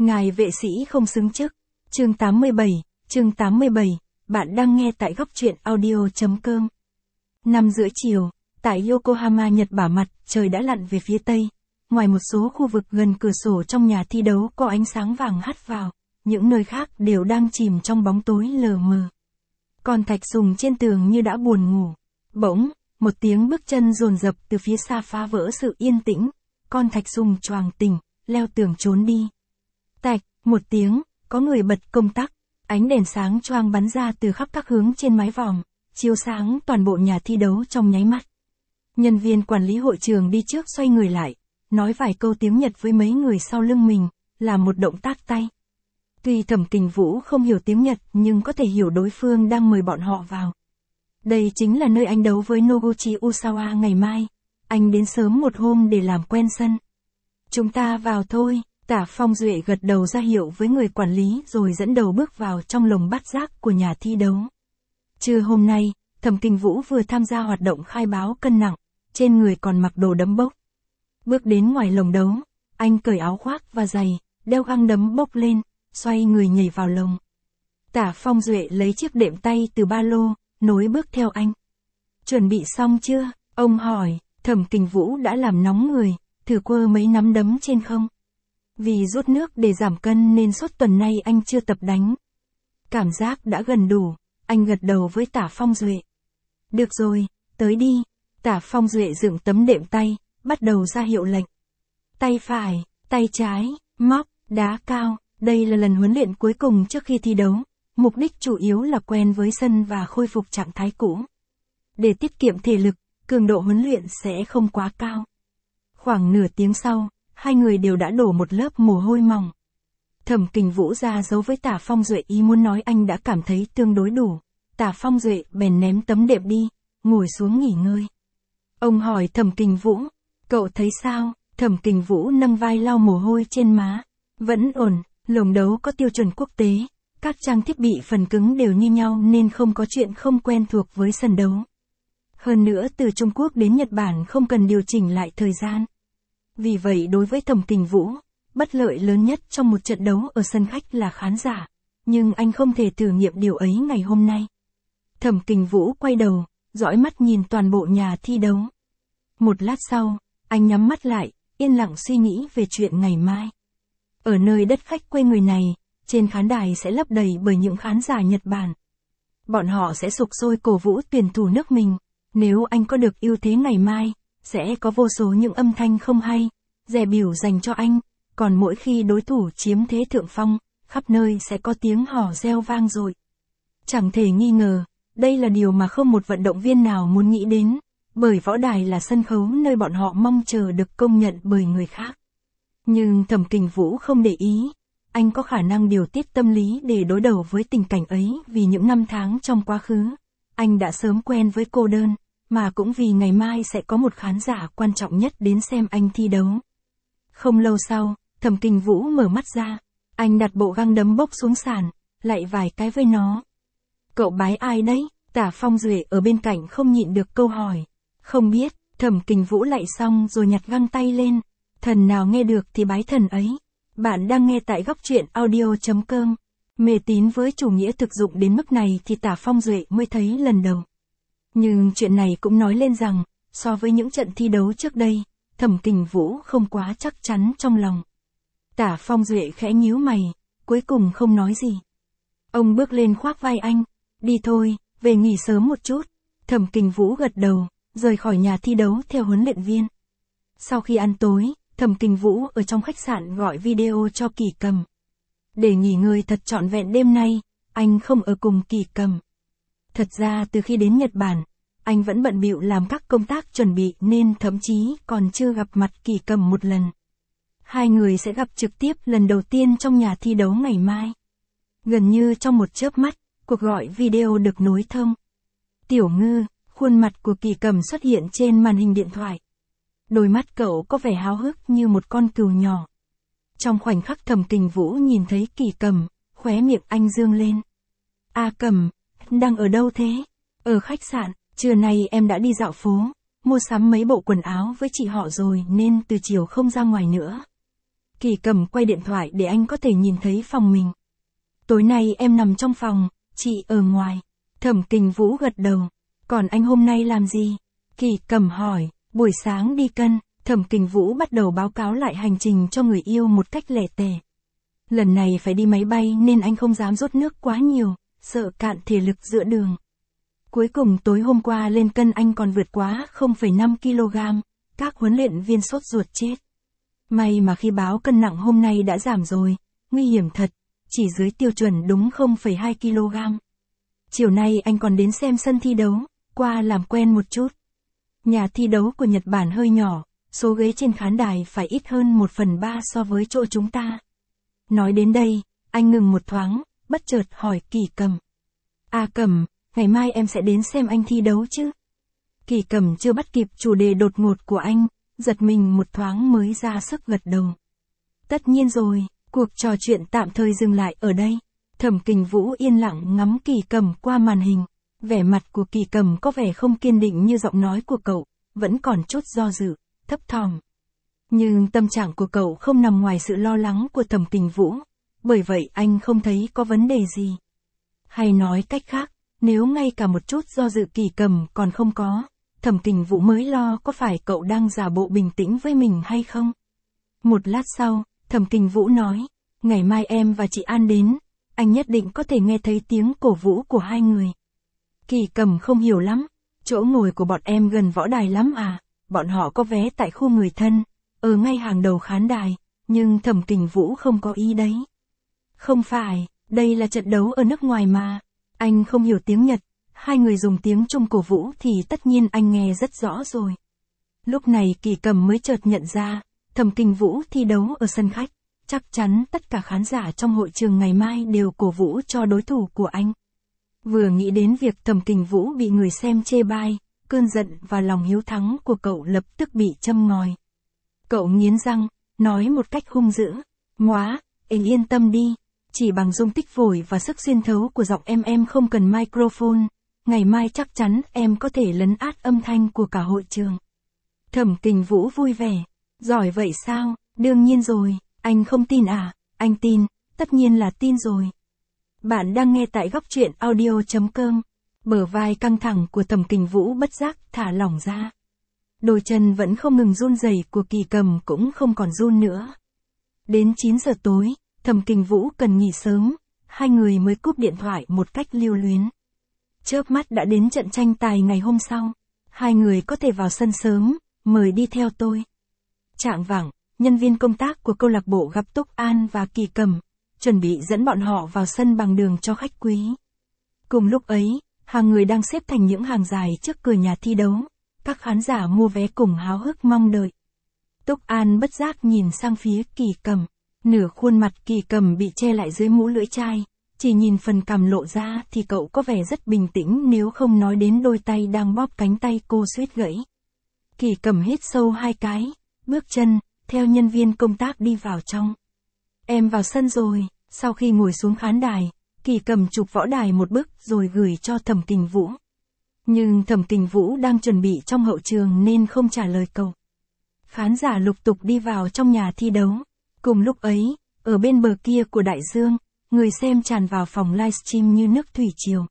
Ngài vệ sĩ không xứng chức. Chương 87, bạn đang nghe tại góc truyện audio.com. 5 rưỡi chiều, tại Yokohama, Nhật Bản, mặt trời đã lặn về phía tây. Ngoài một số khu vực gần cửa sổ trong nhà thi đấu có ánh sáng vàng hắt vào, những nơi khác đều đang chìm trong bóng tối lờ mờ. Con thạch sùng trên tường như đã buồn ngủ. Bỗng, một tiếng bước chân dồn dập từ phía xa phá vỡ sự yên tĩnh. Con thạch sùng choàng tỉnh, leo tường trốn đi. Tạch, một tiếng, có người bật công tắc, ánh đèn sáng choang bắn ra từ khắp các hướng trên mái vòm, chiếu sáng toàn bộ nhà thi đấu trong nháy mắt. Nhân viên quản lý hội trường đi trước xoay người lại, nói vài câu tiếng Nhật với mấy người sau lưng mình, làm một động tác tay. Tuy Thẩm Kình Vũ không hiểu tiếng Nhật nhưng có thể hiểu đối phương đang mời bọn họ vào. Đây chính là nơi anh đấu với Noguchi Usawa ngày mai. Anh đến sớm một hôm để làm quen sân. Chúng ta vào thôi. Tả Phong Duệ gật đầu ra hiệu với người quản lý rồi dẫn đầu bước vào trong lồng bát giác của nhà thi đấu. Trưa hôm nay, Thẩm Kình Vũ vừa tham gia hoạt động khai báo cân nặng, trên người còn mặc đồ đấm bốc. Bước đến ngoài lồng đấu, anh cởi áo khoác và giày, đeo găng đấm bốc lên, xoay người nhảy vào lồng. Tả Phong Duệ lấy chiếc đệm tay từ ba lô, nối bước theo anh. Chuẩn bị xong chưa? Ông hỏi. Thẩm Kình Vũ đã làm nóng người, thử quơ mấy nắm đấm trên không. Vì rút nước để giảm cân nên suốt tuần nay anh chưa tập đánh. Cảm giác đã gần đủ, anh gật đầu với Tả Phong Duệ. Được rồi, tới đi. Tả Phong Duệ dựng tấm đệm tay, bắt đầu ra hiệu lệnh. Tay phải, tay trái, móc, đá cao. Đây là lần huấn luyện cuối cùng trước khi thi đấu. Mục đích chủ yếu là quen với sân và khôi phục trạng thái cũ. Để tiết kiệm thể lực, cường độ huấn luyện sẽ không quá cao. Khoảng nửa tiếng sau, hai người đều đã đổ một lớp mồ hôi mỏng. Thẩm Kình Vũ ra dấu với Tả Phong Duệ ý muốn nói anh đã cảm thấy tương đối đủ. Tả Phong Duệ bèn ném tấm đệm đi, ngồi xuống nghỉ ngơi. Ông hỏi Thẩm Kình Vũ, cậu thấy sao? Thẩm Kình Vũ nâng vai lau mồ hôi trên má. Vẫn ổn, lồng đấu có tiêu chuẩn quốc tế. Các trang thiết bị phần cứng đều như nhau nên không có chuyện không quen thuộc với sân đấu. Hơn nữa từ Trung Quốc đến Nhật Bản không cần điều chỉnh lại thời gian. Vì vậy đối với Thẩm Kình Vũ, bất lợi lớn nhất trong một trận đấu ở sân khách là khán giả. Nhưng anh không thể thử nghiệm điều ấy ngày hôm nay. Thẩm Kình Vũ quay đầu, dõi mắt nhìn toàn bộ nhà thi đấu. Một lát sau, anh nhắm mắt lại, yên lặng suy nghĩ về chuyện ngày mai. Ở nơi đất khách quê người này, trên khán đài sẽ lấp đầy bởi những khán giả Nhật Bản. Bọn họ sẽ sục sôi cổ vũ tuyển thủ nước mình. Nếu anh có được ưu thế ngày mai, sẽ có vô số những âm thanh không hay, dè bỉu dành cho anh. Còn mỗi khi đối thủ chiếm thế thượng phong, khắp nơi sẽ có tiếng hò reo vang dội. Chẳng thể nghi ngờ, đây là điều mà không một vận động viên nào muốn nghĩ đến, bởi võ đài là sân khấu nơi bọn họ mong chờ được công nhận bởi người khác. Nhưng Thẩm Kình Vũ không để ý. Anh có khả năng điều tiết tâm lý để đối đầu với tình cảnh ấy vì những năm tháng trong quá khứ. Anh đã sớm quen với cô đơn, mà cũng vì ngày mai sẽ có một khán giả quan trọng nhất đến xem anh thi đấu. Không lâu sau, Thẩm Kình Vũ mở mắt ra. Anh đặt bộ găng đấm bốc xuống sàn, lạy vài cái với nó. Cậu bái ai đấy? Tả Phong Duệ ở bên cạnh không nhịn được câu hỏi. Không biết. Thẩm Kình Vũ lạy xong rồi nhặt găng tay lên. Thần nào nghe được thì bái thần ấy. Bạn đang nghe tại góc truyện audio.com. Mê tín với chủ nghĩa thực dụng đến mức này thì Tả Phong Duệ mới thấy lần đầu. Nhưng chuyện này cũng nói lên rằng, so với những trận thi đấu trước đây, Thẩm Kình Vũ không quá chắc chắn trong lòng. Tả Phong Duệ khẽ nhíu mày, cuối cùng không nói gì. Ông bước lên khoác vai anh. Đi thôi, về nghỉ sớm một chút. Thẩm Kình Vũ gật đầu, rời khỏi nhà thi đấu theo huấn luyện viên. Sau khi ăn tối, Thẩm Kình Vũ ở trong khách sạn gọi video cho Kỳ Cầm. Để nghỉ ngơi thật trọn vẹn đêm nay, anh không ở cùng Kỳ Cầm. Thật ra từ khi đến Nhật Bản, anh vẫn bận bịu làm các công tác chuẩn bị nên thậm chí còn chưa gặp mặt Kỳ Cầm một lần. Hai người sẽ gặp trực tiếp lần đầu tiên trong nhà thi đấu ngày mai. Gần như trong một chớp mắt, cuộc gọi video được nối thông. Tiểu Ngư, khuôn mặt của Kỳ Cầm xuất hiện trên màn hình điện thoại. Đôi mắt cậu có vẻ háo hức như một con cừu nhỏ. Trong khoảnh khắc Thẩm Kình Vũ nhìn thấy Kỳ Cầm, khóe miệng anh dương lên. A Cầm, đang ở đâu thế? Ở khách sạn, trưa nay em đã đi dạo phố, mua sắm mấy bộ quần áo với chị họ rồi nên từ chiều không ra ngoài nữa. Kỳ Cầm quay điện thoại để anh có thể nhìn thấy phòng mình. Tối nay em nằm trong phòng, chị ở ngoài. Thẩm Kình Vũ gật đầu. Còn anh hôm nay làm gì? Kỳ Cầm hỏi. Buổi sáng đi cân. Thẩm Kình Vũ bắt đầu báo cáo lại hành trình cho người yêu một cách lẻ tẻ. Lần này phải đi máy bay nên anh không dám dốt nước quá nhiều, sợ cạn thể lực giữa đường. Cuối cùng tối hôm qua lên cân anh còn vượt quá 0,5 kg, các huấn luyện viên sốt ruột chết. May mà khi báo cân nặng hôm nay đã giảm rồi, nguy hiểm thật, chỉ dưới tiêu chuẩn đúng 0,2 kg. Chiều nay anh còn đến xem sân thi đấu, qua làm quen một chút. Nhà thi đấu của Nhật Bản hơi nhỏ, số ghế trên khán đài phải ít hơn 1/3 so với chỗ chúng ta. Nói đến đây, anh ngừng một thoáng, bất chợt hỏi Kỳ Cầm. Cầm, ngày mai em sẽ đến xem anh thi đấu chứ? Kỳ Cầm chưa bắt kịp chủ đề đột ngột của anh, giật mình một thoáng mới ra sức gật đầu. Tất nhiên rồi, cuộc trò chuyện tạm thời dừng lại ở đây. Thẩm Kình Vũ yên lặng ngắm Kỳ Cầm qua màn hình. Vẻ mặt của Kỳ Cầm có vẻ không kiên định như giọng nói của cậu, vẫn còn chút do dự, thấp thỏm. Nhưng tâm trạng của cậu không nằm ngoài sự lo lắng của Thẩm Kình Vũ, bởi vậy anh không thấy có vấn đề gì. Hay nói cách khác, nếu ngay cả một chút do dự Kỳ Cầm còn không có, Thẩm Kình Vũ mới lo có phải cậu đang giả bộ bình tĩnh với mình hay không. Một lát sau, Thẩm Kình Vũ nói, ngày mai em và chị An đến, anh nhất định có thể nghe thấy tiếng cổ vũ của hai người. Kỳ Cầm không hiểu lắm, chỗ ngồi của bọn em gần võ đài lắm à, bọn họ có vé tại khu người thân, ở ngay hàng đầu khán đài, nhưng Thẩm Kình Vũ không có ý đấy. Không phải, đây là trận đấu ở nước ngoài mà, anh không hiểu tiếng Nhật, hai người dùng tiếng Trung cổ vũ thì tất nhiên anh nghe rất rõ rồi. Lúc này Kỳ Cầm mới chợt nhận ra, Thẩm Kình Vũ thi đấu ở sân khách, chắc chắn tất cả khán giả trong hội trường ngày mai đều cổ vũ cho đối thủ của anh. Vừa nghĩ đến việc Thẩm Kình Vũ bị người xem chê bai, cơn giận và lòng hiếu thắng của cậu lập tức bị châm ngòi. Cậu nghiến răng, nói một cách hung dữ, "Móa, anh yên tâm đi, chỉ bằng dung tích phổi và sức xuyên thấu của giọng em không cần microphone, ngày mai chắc chắn em có thể lấn át âm thanh của cả hội trường." Thẩm Kình Vũ vui vẻ, "Giỏi vậy sao, đương nhiên rồi, anh không tin à, anh tin, tất nhiên là tin rồi." Bạn đang nghe tại góc truyện audio.com. Bờ vai căng thẳng của Thẩm Kình Vũ bất giác thả lỏng ra. Đôi chân vẫn không ngừng run rẩy của Kỳ Cầm cũng không còn run nữa. Đến 9 giờ tối, Thẩm Kình Vũ cần nghỉ sớm, hai người mới cúp điện thoại một cách lưu luyến. Chớp mắt đã đến trận tranh tài ngày hôm sau. Hai người có thể vào sân sớm, mời đi theo tôi. Chạng vạng, nhân viên công tác của câu lạc bộ gặp Túc An và Kỳ Cầm, chuẩn bị dẫn bọn họ vào sân bằng đường cho khách quý. Cùng lúc ấy, hàng người đang xếp thành những hàng dài trước cửa nhà thi đấu, các khán giả mua vé cùng háo hức mong đợi. Túc An bất giác nhìn sang phía Kỳ Cầm, nửa khuôn mặt Kỳ Cầm bị che lại dưới mũ lưỡi chai, chỉ nhìn phần cằm lộ ra thì cậu có vẻ rất bình tĩnh nếu không nói đến đôi tay đang bóp cánh tay cô suýt gãy. Kỳ Cầm hít sâu 2 cái, bước chân, theo nhân viên công tác đi vào trong. Em vào sân rồi. Sau khi ngồi xuống khán đài, Kỳ Cầm chụp võ đài một bức rồi gửi cho Thẩm Kình Vũ. Nhưng Thẩm Kình Vũ đang chuẩn bị trong hậu trường nên không trả lời cậu. Khán giả lục tục đi vào trong nhà thi đấu. Cùng lúc ấy, ở bên bờ kia của đại dương, người xem tràn vào phòng livestream như nước thủy triều.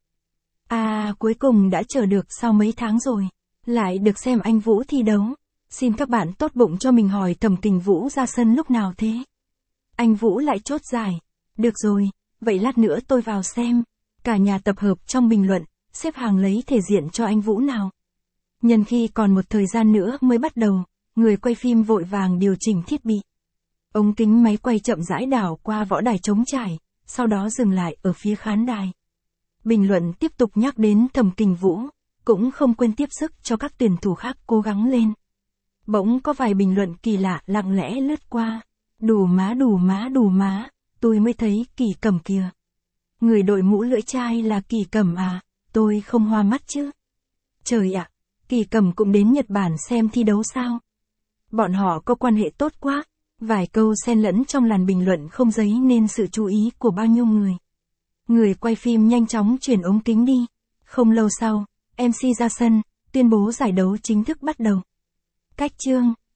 Cuối cùng đã chờ được sau mấy tháng rồi, lại được xem anh Vũ thi đấu. Xin các bạn tốt bụng cho mình hỏi Thẩm Kình Vũ ra sân lúc nào thế? Anh Vũ lại chốt giải. Được rồi, vậy lát nữa tôi vào xem. Cả nhà tập hợp trong bình luận, xếp hàng lấy thể diện cho anh Vũ nào. Nhân khi còn một thời gian nữa mới bắt đầu, người quay phim vội vàng điều chỉnh thiết bị. Ống kính máy quay chậm rãi đảo qua võ đài trống trải, sau đó dừng lại ở phía khán đài. Bình luận tiếp tục nhắc đến Thẩm Kình Vũ, cũng không quên tiếp sức cho các tuyển thủ khác cố gắng lên. Bỗng có vài bình luận kỳ lạ lặng lẽ lướt qua. Đủ má, tôi mới thấy Kỳ Cầm kìa. Người đội mũ lưỡi chai là Kỳ Cầm à, tôi không hoa mắt chứ. Trời ạ, Kỳ Cầm cũng đến Nhật Bản xem thi đấu sao? Bọn họ có quan hệ tốt quá. Vài câu xen lẫn trong làn bình luận không dấy nên sự chú ý của bao nhiêu người. Người quay phim nhanh chóng chuyển ống kính đi. Không lâu sau, MC ra sân, tuyên bố giải đấu chính thức bắt đầu. Cách chương